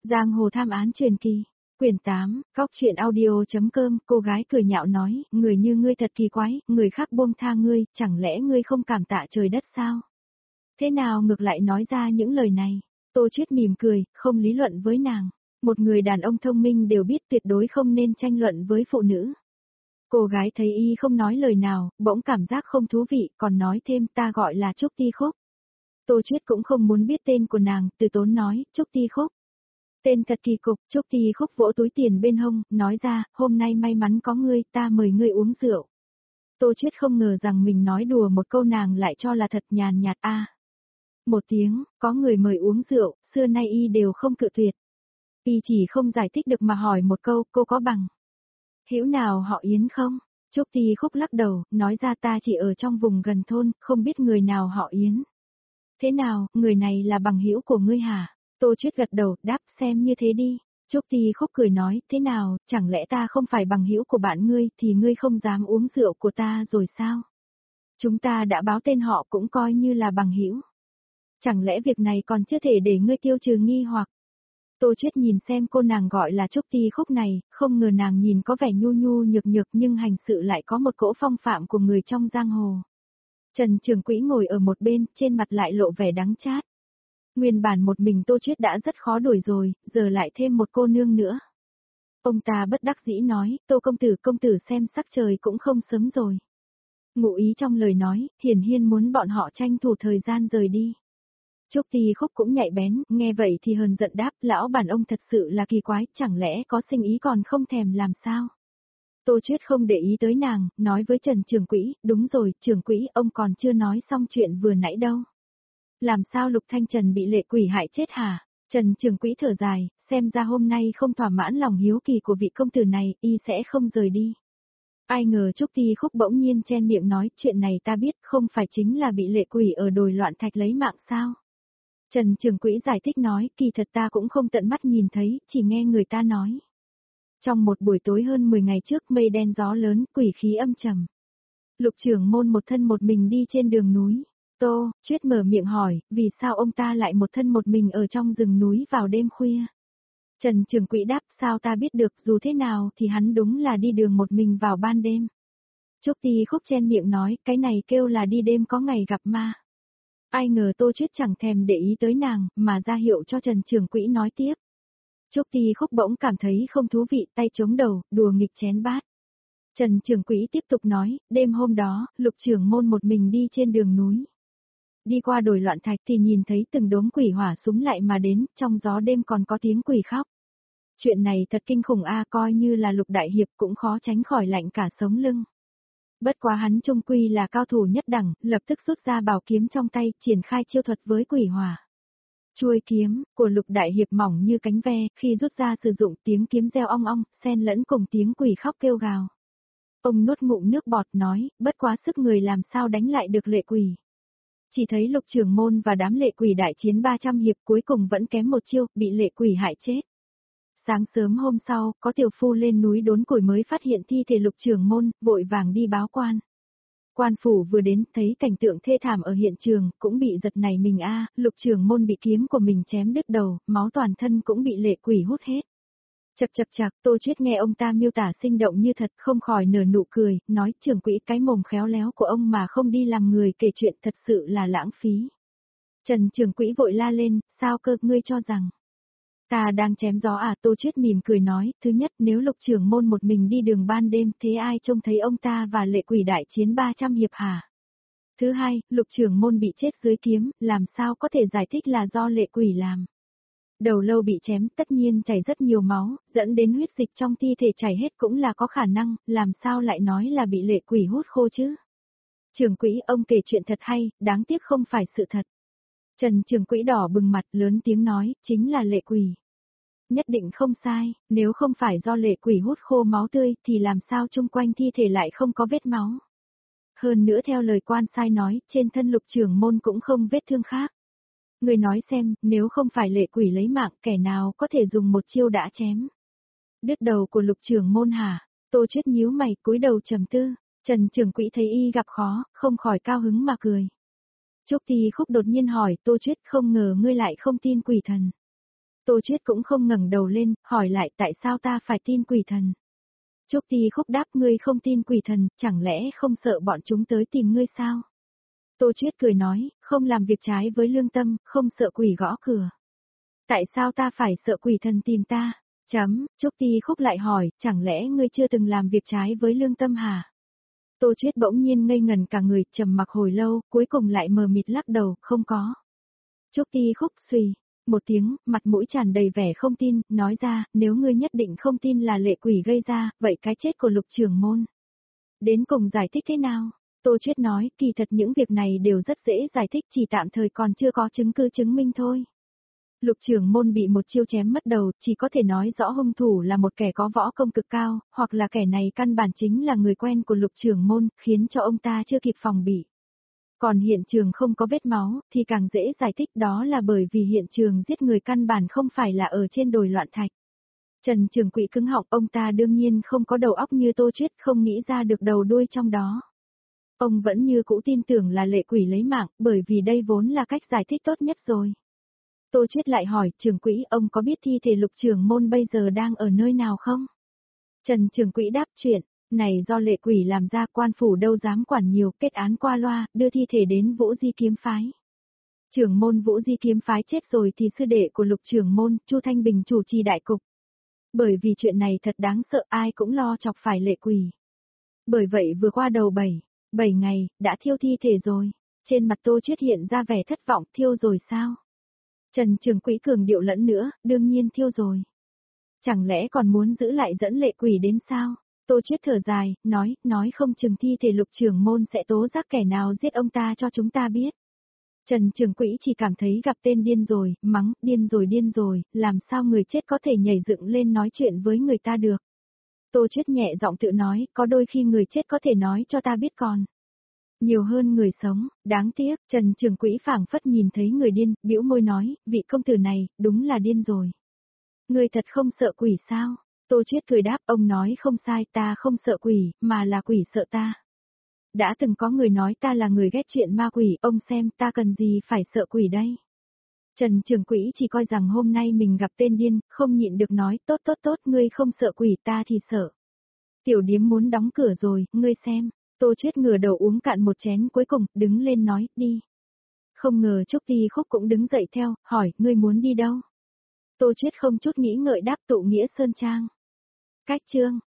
Giang hồ tham án truyền kỳ. Quyển 8, góc truyện audio.com. Cô gái cười nhạo nói, người như ngươi thật kỳ quái, người khác buông tha ngươi, chẳng lẽ ngươi không cảm tạ trời đất sao? Thế nào ngược lại nói ra những lời này? Tô Chiết mỉm cười, không lý luận với nàng. Một người đàn ông thông minh đều biết tuyệt đối không nên tranh luận với phụ nữ. Cô gái thấy y không nói lời nào, bỗng cảm giác không thú vị, còn nói thêm ta gọi là Trúc Ti Khúc. Tô Chiết cũng không muốn biết tên của nàng, từ tốn nói, Trúc Ti Khúc. Tên thật kỳ cục, Trúc Ti Khúc vỗ túi tiền bên hông, nói ra, hôm nay may mắn có ngươi, ta mời ngươi uống rượu. Tô Chiết không ngờ rằng mình nói đùa một câu nàng lại cho là thật nhàn nhạt a. Một tiếng, có người mời uống rượu, xưa nay y đều không cự tuyệt. Y chỉ không giải thích được mà hỏi một câu, cô có bằng hữu nào họ Yến không? Trúc Ti Khúc lắc đầu, nói ra ta chỉ ở trong vùng gần thôn, không biết người nào họ Yến. Thế nào, người này là bằng hữu của ngươi hả? Tô Chiết gật đầu, đáp xem như thế đi. Trúc Ti Khúc cười nói, thế nào, chẳng lẽ ta không phải bằng hữu của bạn ngươi thì ngươi không dám uống rượu của ta rồi sao? Chúng ta đã báo tên họ cũng coi như là bằng hữu. Chẳng lẽ việc này còn chưa thể để ngươi tiêu trừ nghi hoặc? Tô Chiết nhìn xem cô nàng gọi là Trúc Ti Khúc này, không ngờ nàng nhìn có vẻ nhu nhu nhược nhược nhưng hành sự lại có một cỗ phong phạm của người trong giang hồ. Trần Trường Quỹ ngồi ở một bên, trên mặt lại lộ vẻ đắng chát. Nguyên bản một mình Tô Chiết đã rất khó đuổi rồi, giờ lại thêm một cô nương nữa. Ông ta bất đắc dĩ nói, Tô công tử xem sắc trời cũng không sớm rồi. Ngụ ý trong lời nói, hiển nhiên muốn bọn họ tranh thủ thời gian rời đi. Trúc Ti Khúc cũng nhạy bén, nghe vậy thì hờn giận đáp, lão bản ông thật sự là kỳ quái, chẳng lẽ có sinh ý còn không thèm làm sao? Tô Chiết không để ý tới nàng, nói với Trần Trường Quỹ, đúng rồi, Trường Quỹ, ông còn chưa nói xong chuyện vừa nãy đâu. Làm sao Lục Thanh Trần bị lệ quỷ hại chết hả? Trần Trường Quỹ thở dài, xem ra hôm nay không thỏa mãn lòng hiếu kỳ của vị công tử này, y sẽ không rời đi. Ai ngờ Trúc Ti Khúc bỗng nhiên chen miệng nói, chuyện này ta biết, không phải chính là bị lệ quỷ ở đồi loạn thạch lấy mạng sao? Trần Trường Quỹ giải thích nói, kỳ thật ta cũng không tận mắt nhìn thấy, chỉ nghe người ta nói. Trong một buổi tối hơn 10 ngày trước mây đen gió lớn, quỷ khí âm trầm. Lục trưởng môn một thân một mình đi trên đường núi. Tô, Chiết mở miệng hỏi, vì sao ông ta lại một thân một mình ở trong rừng núi vào đêm khuya? Trần Trường Quỹ đáp, sao ta biết được, dù thế nào thì hắn đúng là đi đường một mình vào ban đêm. Trúc Ti Khúc chen miệng nói, cái này kêu là đi đêm có ngày gặp ma. Ai ngờ Tô Chiết chẳng thèm để ý tới nàng, mà ra hiệu cho Trần Trường Quỹ nói tiếp. Trúc Ti Khúc bỗng cảm thấy không thú vị, tay chống đầu, đùa nghịch chén bát. Trần Trường Quỹ tiếp tục nói, đêm hôm đó, Lục trưởng môn một mình đi trên đường núi. Đi qua đồi loạn thạch thì nhìn thấy từng đốm quỷ hỏa súng lại mà đến, trong gió đêm còn có tiếng quỷ khóc. Chuyện này thật kinh khủng a, coi như là Lục đại hiệp cũng khó tránh khỏi lạnh cả sống lưng. Bất quá hắn trung quy là cao thủ nhất đẳng, lập tức rút ra bảo kiếm trong tay, triển khai chiêu thuật với quỷ hỏa. Chuôi kiếm của Lục đại hiệp mỏng như cánh ve, khi rút ra sử dụng tiếng kiếm reo ong ong, xen lẫn cùng tiếng quỷ khóc kêu gào. Ông nuốt ngụm nước bọt nói, bất quá sức người làm sao đánh lại được lệ quỷ. Chỉ thấy Lục trưởng môn và đám lệ quỷ đại chiến 300 hiệp cuối cùng vẫn kém một chiêu, bị lệ quỷ hại chết. Sáng sớm hôm sau, có tiểu phu lên núi đốn củi mới phát hiện thi thể Lục trưởng môn, vội vàng đi báo quan. Quan phủ vừa đến, thấy cảnh tượng thê thảm ở hiện trường, cũng bị giật nảy mình a, Lục trưởng môn bị kiếm của mình chém đứt đầu, máu toàn thân cũng bị lệ quỷ hút hết. Chậc, Tô Chiết nghe ông ta miêu tả sinh động như thật, không khỏi nở nụ cười, nói Trường Quỹ cái mồm khéo léo của ông mà không đi làm người kể chuyện thật sự là lãng phí. Trần Trường Quỹ vội la lên, sao cơ, ngươi cho rằng ta đang chém gió à? Tô Chiết mỉm cười nói, thứ nhất, nếu Lục trưởng môn một mình đi đường ban đêm, thế ai trông thấy ông ta và lệ quỷ đại chiến 300 hiệp hả? Thứ hai, Lục trưởng môn bị chết dưới kiếm, làm sao có thể giải thích là do lệ quỷ làm? Đầu lâu bị chém tất nhiên chảy rất nhiều máu, dẫn đến huyết dịch trong thi thể chảy hết cũng là có khả năng, làm sao lại nói là bị lệ quỷ hút khô chứ? Trường Quỹ, ông kể chuyện thật hay, đáng tiếc không phải sự thật. Trần Trường Quỹ đỏ bừng mặt lớn tiếng nói, chính là lệ quỷ. Nhất định không sai, nếu không phải do lệ quỷ hút khô máu tươi thì làm sao chung quanh thi thể lại không có vết máu. Hơn nữa theo lời quan sai nói, trên thân Lục trưởng môn cũng không vết thương khác. Người nói xem, nếu không phải lệ quỷ lấy mạng, kẻ nào có thể dùng một chiêu đã chém. Đứt đầu của Lục trưởng môn hả? Tô Chiết nhíu mày, cúi đầu trầm tư. Trần Trường Quỹ thấy y gặp khó, không khỏi cao hứng mà cười. Trúc Ti Khúc đột nhiên hỏi, Tô Chiết, không ngờ ngươi lại không tin quỷ thần. Tô Chiết cũng không ngẩng đầu lên, hỏi lại tại sao ta phải tin quỷ thần. Trúc Ti Khúc đáp ngươi không tin quỷ thần, chẳng lẽ không sợ bọn chúng tới tìm ngươi sao? Tô Chiết cười nói, không làm việc trái với lương tâm, không sợ quỷ gõ cửa. Tại sao ta phải sợ quỷ thần tìm ta? Trúc Ti Khúc lại hỏi, chẳng lẽ ngươi chưa từng làm việc trái với lương tâm hả? Tô Chiết bỗng nhiên ngây ngần cả người, trầm mặc hồi lâu, cuối cùng lại mờ mịt lắc đầu, không có. Trúc Ti Khúc xùy một tiếng, mặt mũi tràn đầy vẻ không tin, nói ra, nếu ngươi nhất định không tin là lệ quỷ gây ra, vậy cái chết của Lục trưởng môn. Đến cùng giải thích thế nào? Tô Chiết nói, kỳ thật những việc này đều rất dễ giải thích, chỉ tạm thời còn chưa có chứng cứ chứng minh thôi. Lục trưởng môn bị một chiêu chém mất đầu, chỉ có thể nói rõ hung thủ là một kẻ có võ công cực cao, hoặc là kẻ này căn bản chính là người quen của lục trưởng môn, khiến cho ông ta chưa kịp phòng bị. Còn hiện trường không có vết máu, thì càng dễ giải thích, đó là bởi vì hiện trường giết người căn bản không phải là ở trên đồi loạn thạch. Trần Trường Quỹ cứng họng, ông ta đương nhiên không có đầu óc như Tô Chiết, không nghĩ ra được đầu đuôi trong đó. Ông vẫn như cũ tin tưởng là lệ quỷ lấy mạng, bởi vì đây vốn là cách giải thích tốt nhất rồi. Tô Chiết lại hỏi, Trường Quỹ, ông có biết thi thể Lục trưởng môn bây giờ đang ở nơi nào không? Trần Trường Quỹ đáp, chuyện này do lệ quỷ làm ra, quan phủ đâu dám quản nhiều, kết án qua loa, đưa thi thể đến Vũ Di kiếm phái. Trưởng môn Vũ Di kiếm phái chết rồi thì sư đệ của Lục trưởng môn, Chu Thanh Bình chủ trì đại cục. Bởi vì chuyện này thật đáng sợ, ai cũng lo chọc phải lệ quỷ. Bởi vậy vừa qua đầu 7 ngày, đã thiêu thi thể rồi. Trên mặt Tô Chiết hiện ra vẻ thất vọng, thiêu rồi sao? Trần Trường Quỹ cường điệu lẫn nữa, đương nhiên thiêu rồi. Chẳng lẽ còn muốn giữ lại dẫn lệ quỷ đến sao? Tô Chiết thở dài, nói không chừng thi thể Lục trưởng môn sẽ tố giác kẻ nào giết ông ta cho chúng ta biết. Trần Trường Quỹ chỉ cảm thấy gặp tên điên rồi, mắng, điên rồi, làm sao người chết có thể nhảy dựng lên nói chuyện với người ta được. Tô Chiết nhẹ giọng tự nói, có đôi khi người chết có thể nói cho ta biết còn nhiều hơn người sống, đáng tiếc, Trần Trường Quỹ phảng phất nhìn thấy người điên, bĩu môi nói, vị công tử này, đúng là điên rồi. Người thật không sợ quỷ sao? Tô Chiết cười đáp, ông nói không sai, ta không sợ quỷ, mà là quỷ sợ ta. Đã từng có người nói ta là người ghét chuyện ma quỷ, ông xem ta cần gì phải sợ quỷ đây. Trần Trường Quỹ chỉ coi rằng hôm nay mình gặp tên điên, không nhịn được nói, tốt, ngươi không sợ quỷ, ta thì sợ. Tiểu điếm muốn đóng cửa rồi, ngươi xem. Tô Chiết ngửa đầu uống cạn một chén cuối cùng, đứng lên nói, đi. Không ngờ Trúc Ti Khúc cũng đứng dậy theo, hỏi, ngươi muốn đi đâu? Tô Chiết không chút nghĩ ngợi đáp, Tụ Nghĩa Sơn Trang. Cách chương